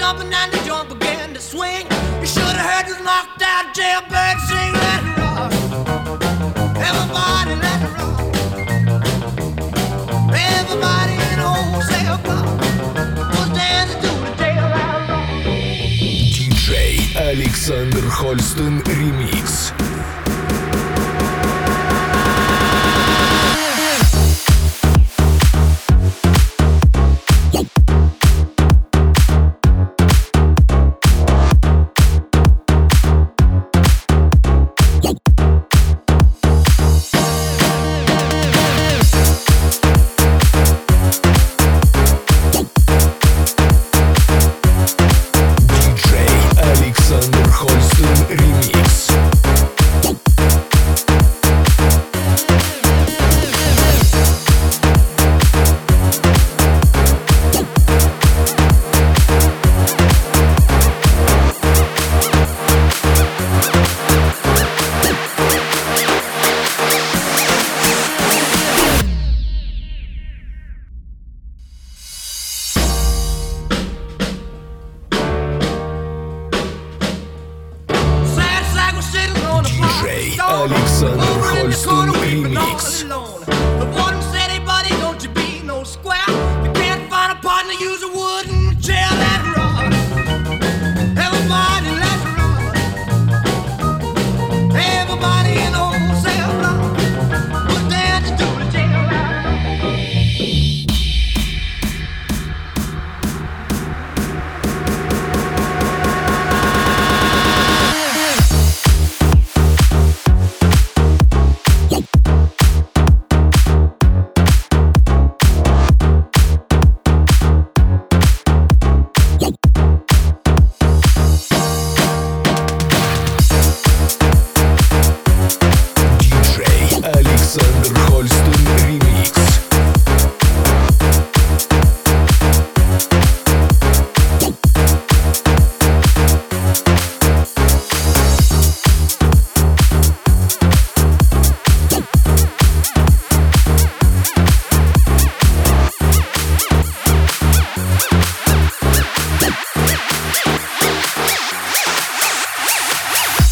jumping and the joint began to swing. You should have heard this knocked out jailbird sing. Let it rock, everybody let it rock. Everybody in the wholesale bar was dancing to the jailhouse rock. DJ Alexander Holston Remix. Alexander Holston Remix. Sad sack was sitting on the block. Alexander Over in the Holston corner weeping all Remix. alone.